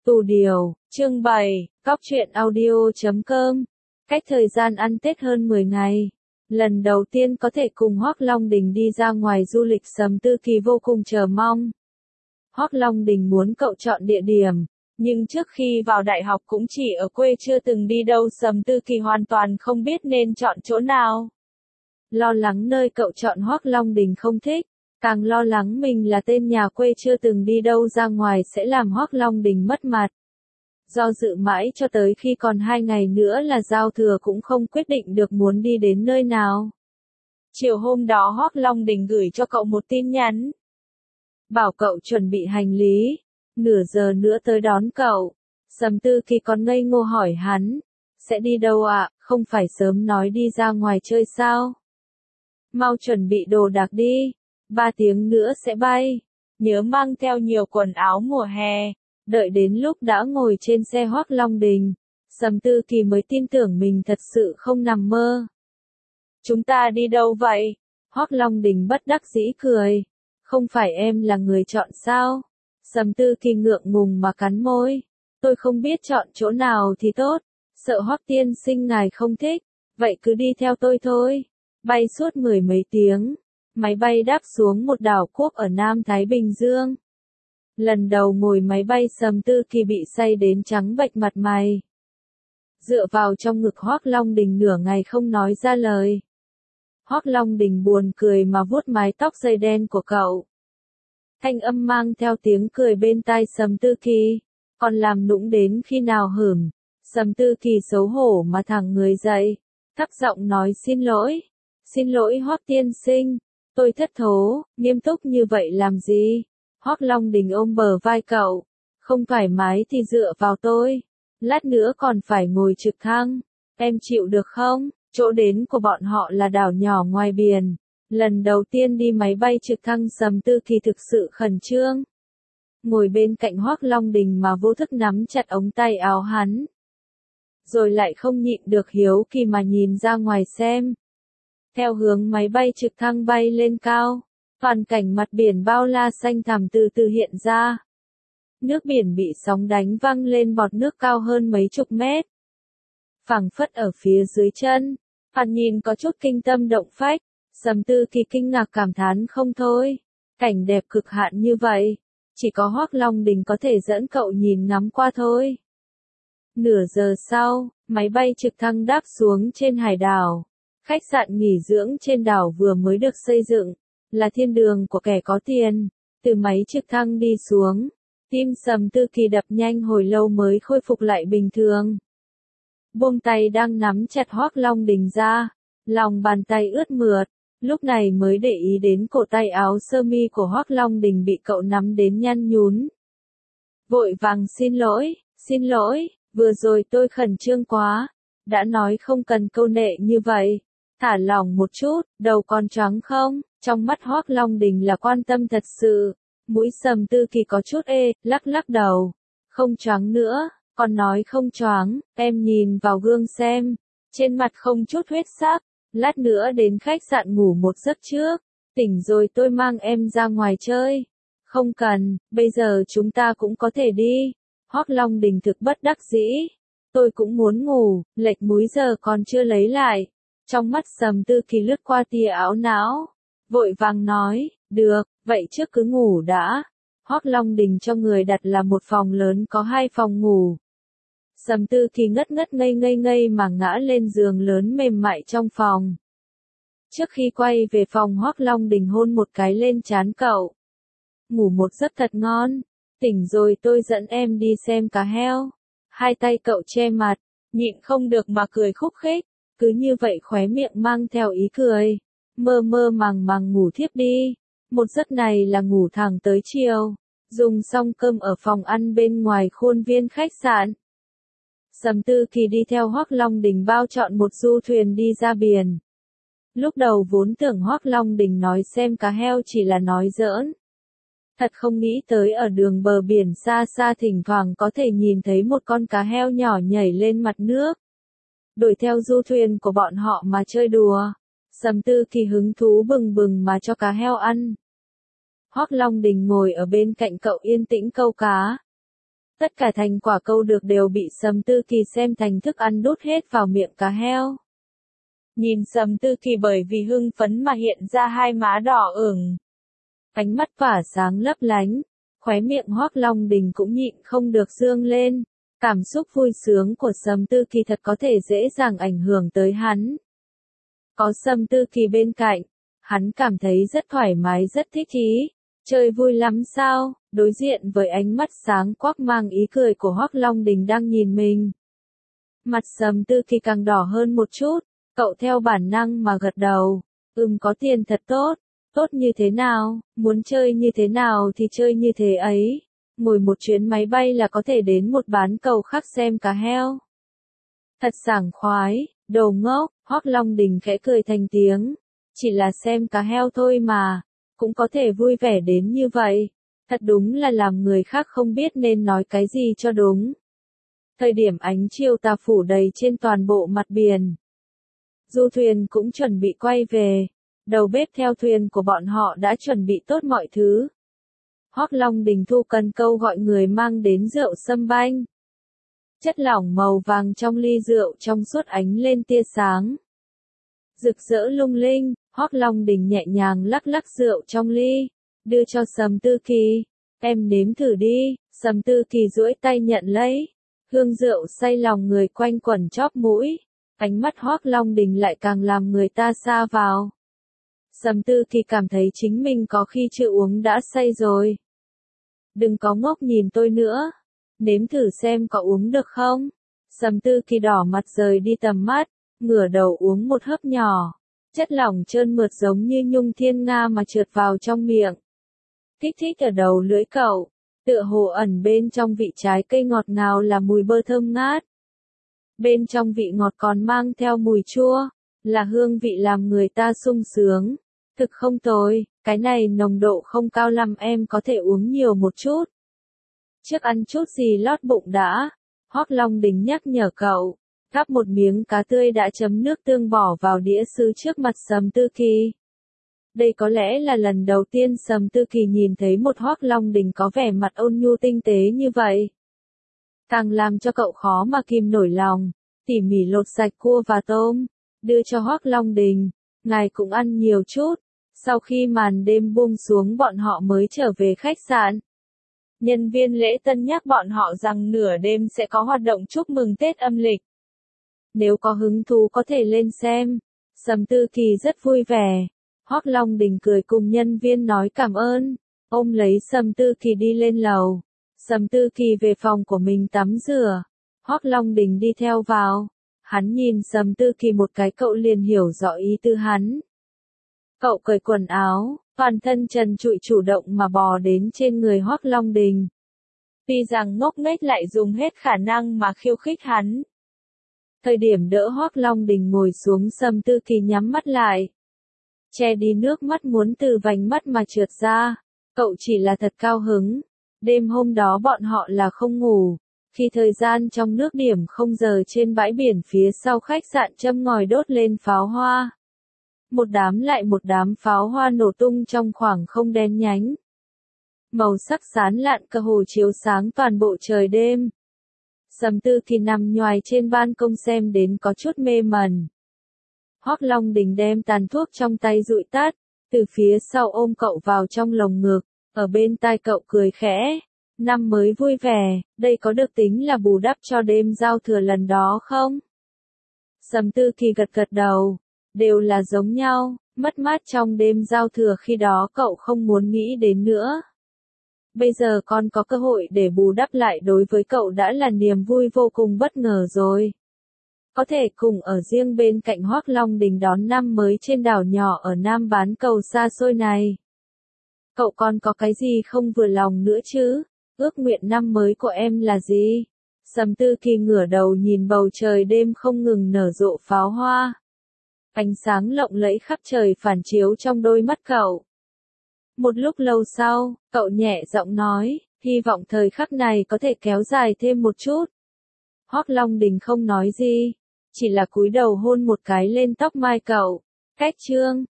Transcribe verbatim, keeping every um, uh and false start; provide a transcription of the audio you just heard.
Tù điều, chương bảy, cóc truyện audio chấm com. Cách thời gian ăn Tết hơn mười ngày. Lần đầu tiên có thể cùng Hoắc Long Đình đi ra ngoài du lịch, Sầm Tư Kỳ vô cùng chờ mong. Hoắc Long Đình muốn cậu chọn địa điểm, nhưng trước khi vào đại học cũng chỉ ở quê chưa từng đi đâu, Sầm Tư Kỳ hoàn toàn không biết nên chọn chỗ nào. Lo lắng nơi cậu chọn Hoắc Long Đình không thích, càng lo lắng mình là tên nhà quê chưa từng đi đâu ra ngoài sẽ làm Hoắc Long Đình mất mặt. Do dự mãi cho tới khi còn hai ngày nữa là giao thừa cũng không quyết định được muốn đi đến nơi nào. Chiều hôm đó Hoắc Long Đình gửi cho cậu một tin nhắn, bảo cậu chuẩn bị hành lý, nửa giờ nữa tới đón cậu. Sầm Tư Kỳ còn ngây ngô hỏi hắn, sẽ đi đâu ạ, không phải sớm nói đi ra ngoài chơi sao? Mau chuẩn bị đồ đạc đi, ba tiếng nữa sẽ bay, nhớ mang theo nhiều quần áo mùa hè. Đợi đến lúc đã ngồi trên xe Hoắc Long Đình, Sầm Tư Kỳ mới tin tưởng mình thật sự không nằm mơ. Chúng ta đi đâu vậy? Hoắc Long Đình bất đắc dĩ cười. Không phải em là người chọn sao? Sầm Tư Kỳ ngượng ngùng mà cắn môi. Tôi không biết chọn chỗ nào thì tốt, sợ Hoắc tiên sinh ngài không thích, vậy cứ đi theo tôi thôi. Bay suốt mười mấy tiếng, máy bay đáp xuống một đảo quốc ở Nam Thái Bình Dương. Lần đầu ngồi máy bay Sầm Tư Kỳ bị say đến trắng bệch mặt mày. Dựa vào trong ngực Hoắc Long Đình nửa ngày không nói ra lời. Hoắc Long Đình buồn cười mà vuốt mái tóc dây đen của cậu. Thanh âm mang theo tiếng cười bên tai Sầm Tư Kỳ, còn làm nũng đến khi nào hửm. Sầm Tư Kỳ xấu hổ mà thẳng người dậy, thấp giọng nói xin lỗi. Xin lỗi Hoắc tiên sinh, tôi thất thố, nghiêm túc như vậy làm gì? Hoắc Long Đình ôm bờ vai cậu, không thoải mái thì dựa vào tôi, lát nữa còn phải ngồi trực thăng, em chịu được không? Chỗ đến của bọn họ là đảo nhỏ ngoài biển, lần đầu tiên đi máy bay trực thăng Sầm Tư Kỳ thực sự khẩn trương. Ngồi bên cạnh Hoắc Long Đình mà vô thức nắm chặt ống tay áo hắn, rồi lại không nhịn được hiếu kỳ mà nhìn ra ngoài xem. Theo hướng máy bay trực thăng bay lên cao, toàn cảnh mặt biển bao la xanh thẳm từ từ hiện ra. Nước biển bị sóng đánh văng lên bọt nước cao hơn mấy chục mét. Phảng phất ở phía dưới chân, thoạt nhìn có chút kinh tâm động phách. Sầm Tư Kỳ kinh ngạc cảm thán không thôi. Cảnh đẹp cực hạn như vậy, chỉ có Hoắc Long Đình có thể dẫn cậu nhìn ngắm qua thôi. Nửa giờ sau, máy bay trực thăng đáp xuống trên hải đảo. Khách sạn nghỉ dưỡng trên đảo vừa mới được xây dựng, là thiên đường của kẻ có tiền. Từ máy trực thăng đi xuống, tim Sầm Tư Kỳ đập nhanh hồi lâu mới khôi phục lại bình thường. Buông tay đang nắm chặt Hoắc Long Đình ra, lòng bàn tay ướt mượt, lúc này mới để ý đến cổ tay áo sơ mi của Hoắc Long Đình bị cậu nắm đến nhăn nhún. Vội vàng xin lỗi, xin lỗi, vừa rồi tôi khẩn trương quá, đã nói không cần câu nệ như vậy. Thả lỏng một chút, đầu còn choáng không? Trong mắt Hoắc Long Đình là quan tâm thật sự. Mũi Sầm Tư Kỳ có chút ê, lắc lắc đầu. Không choáng nữa, còn nói không choáng, em nhìn vào gương xem. Trên mặt không chút huyết sắc, lát nữa đến khách sạn ngủ một giấc trước. Tỉnh rồi tôi mang em ra ngoài chơi. Không cần, bây giờ chúng ta cũng có thể đi. Hoắc Long Đình thực bất đắc dĩ. Tôi cũng muốn ngủ, lệch múi giờ còn chưa lấy lại. Trong mắt Sầm Tư Kỳ lướt qua tia ảo não, vội vàng nói, được, vậy trước cứ ngủ đã. Hoắc Long Đình cho người đặt là một phòng lớn có hai phòng ngủ. Sầm Tư Kỳ ngất ngất ngây ngây ngây mà ngã lên giường lớn mềm mại trong phòng. Trước khi quay về phòng Hoắc Long Đình hôn một cái lên trán cậu. Ngủ một giấc thật ngon, tỉnh rồi tôi dẫn em đi xem cá heo. Hai tay cậu che mặt, nhịn không được mà cười khúc khích. Cứ như vậy khóe miệng mang theo ý cười, mơ mơ màng màng ngủ thiếp đi. Một giấc này là ngủ thẳng tới chiều, dùng xong cơm ở phòng ăn bên ngoài khuôn viên khách sạn. Sầm Tư Kỳ đi theo Hoắc Long Đình bao chọn một du thuyền đi ra biển. Lúc đầu vốn tưởng Hoắc Long Đình nói xem cá heo chỉ là nói giỡn. Thật không nghĩ tới ở đường bờ biển xa xa thỉnh thoảng có thể nhìn thấy một con cá heo nhỏ nhảy lên mặt nước. Đuổi theo du thuyền của bọn họ mà chơi đùa. Sầm Tư Kỳ hứng thú bừng bừng mà cho cá heo ăn. Hoắc Long Đình ngồi ở bên cạnh cậu yên tĩnh câu cá. Tất cả thành quả câu được đều bị Sầm Tư Kỳ xem thành thức ăn đút hết vào miệng cá heo. Nhìn Sầm Tư Kỳ bởi vì hưng phấn mà hiện ra hai má đỏ ửng. Ánh mắt tỏa sáng lấp lánh, khóe miệng Hoắc Long Đình cũng nhịn không được dương lên. Cảm xúc vui sướng của Sầm Tư Kỳ thật có thể dễ dàng ảnh hưởng tới hắn. Có Sầm Tư Kỳ bên cạnh, hắn cảm thấy rất thoải mái rất thích ý. Chơi vui lắm sao? Đối diện với ánh mắt sáng quắc mang ý cười của Hoắc Long Đình đang nhìn mình. Mặt Sầm Tư Kỳ càng đỏ hơn một chút, cậu theo bản năng mà gật đầu. Ừm, có tiền thật tốt. Tốt như thế nào, muốn chơi như thế nào thì chơi như thế ấy. Ngồi một chuyến máy bay là có thể đến một bán cầu khác xem cá heo. Thật sảng khoái, đồ ngốc, Hoắc Long Đình khẽ cười thành tiếng. Chỉ là xem cá heo thôi mà, cũng có thể vui vẻ đến như vậy. Thật đúng là làm người khác không biết nên nói cái gì cho đúng. Thời điểm ánh chiều tà phủ đầy trên toàn bộ mặt biển. Du thuyền cũng chuẩn bị quay về. Đầu bếp theo thuyền của bọn họ đã chuẩn bị tốt mọi thứ. Hoắc Long Đình thu cần câu gọi người mang đến rượu sâm banh. Chất lỏng màu vàng trong ly rượu trong suốt ánh lên tia sáng. Rực rỡ lung linh, Hoắc Long Đình nhẹ nhàng lắc lắc rượu trong ly, đưa cho Sầm Tư Kỳ. Em nếm thử đi, Sầm Tư Kỳ duỗi tay nhận lấy. Hương rượu say lòng người quanh quẩn chóp mũi. Ánh mắt Hoắc Long Đình lại càng làm người ta sa vào. Sầm Tư Kỳ cảm thấy chính mình có khi chưa uống đã say rồi. Đừng có ngốc nhìn tôi nữa. Nếm thử xem có uống được không? Sầm Tư Kỳ đỏ mặt rời đi tầm mắt, ngửa đầu uống một hớp nhỏ. Chất lỏng trơn mượt giống như nhung thiên nga mà trượt vào trong miệng. Kích thích ở đầu lưỡi cậu, tựa hồ ẩn bên trong vị trái cây ngọt ngào là mùi bơ thơm ngát. Bên trong vị ngọt còn mang theo mùi chua, là hương vị làm người ta sung sướng. Thực không tồi, cái này nồng độ không cao lắm, em có thể uống nhiều một chút. Trước ăn chút gì lót bụng đã, Hoắc Long Đình nhắc nhở cậu, gắp một miếng cá tươi đã chấm nước tương bỏ vào đĩa sứ trước mặt Sầm Tư Kỳ. Đây có lẽ là lần đầu tiên Sầm Tư Kỳ nhìn thấy một Hoắc Long Đình có vẻ mặt ôn nhu tinh tế như vậy. Càng làm cho cậu khó mà kìm nổi lòng, tỉ mỉ lột sạch cua và tôm, đưa cho Hoắc Long Đình, ngài cũng ăn nhiều chút. Sau khi màn đêm buông xuống bọn họ mới trở về khách sạn. Nhân viên lễ tân nhắc bọn họ rằng nửa đêm sẽ có hoạt động chúc mừng Tết âm lịch. Nếu có hứng thú có thể lên xem. Sầm Tư Kỳ rất vui vẻ. Hoắc Long Đình cười cùng nhân viên nói cảm ơn. Ôm lấy Sầm Tư Kỳ đi lên lầu. Sầm Tư Kỳ về phòng của mình tắm rửa. Hoắc Long Đình đi theo vào. Hắn nhìn Sầm Tư Kỳ một cái cậu liền hiểu rõ ý tư hắn. Cậu cởi quần áo, toàn thân trần trụi chủ động mà bò đến trên người Hoắc Long Đình. Tuy rằng ngốc nghếch lại dùng hết khả năng mà khiêu khích hắn. Thời điểm đỡ Hoắc Long Đình ngồi xuống, Sầm Tư Kỳ nhắm mắt lại. Che đi nước mắt muốn từ vành mắt mà trượt ra. Cậu chỉ là thật cao hứng. Đêm hôm đó bọn họ là không ngủ. Khi thời gian trong nước điểm không giờ trên bãi biển phía sau khách sạn châm ngòi đốt lên pháo hoa. Một đám lại một đám pháo hoa nổ tung trong khoảng không đen nhánh. Màu sắc sáng lạn cơ hồ chiếu sáng toàn bộ trời đêm. Sầm Tư Kỳ nằm nhoài trên ban công xem đến có chút mê mẩn. Hoắc Long Đình đem tàn thuốc trong tay dụi tắt, từ phía sau ôm cậu vào trong lồng ngực, ở bên tai cậu cười khẽ. Năm mới vui vẻ, đây có được tính là bù đắp cho đêm giao thừa lần đó không? Sầm Tư Kỳ gật gật đầu. Đều là giống nhau, mất mát trong đêm giao thừa khi đó cậu không muốn nghĩ đến nữa. Bây giờ con có cơ hội để bù đắp lại, đối với cậu đã là niềm vui vô cùng bất ngờ rồi. Có thể cùng ở riêng bên cạnh Hoắc Long Đình đón năm mới trên đảo nhỏ ở Nam bán cầu xa xôi này. Cậu còn có cái gì không vừa lòng nữa chứ? Ước nguyện năm mới của em là gì? Sầm Tư Kỳ ngửa đầu nhìn bầu trời đêm không ngừng nở rộ pháo hoa. Ánh sáng lộng lẫy khắp trời phản chiếu trong đôi mắt cậu. Một lúc lâu sau, cậu nhẹ giọng nói, hy vọng thời khắc này có thể kéo dài thêm một chút. Hoắc Long Đình không nói gì, chỉ là cúi đầu hôn một cái lên tóc mai cậu. Cách chương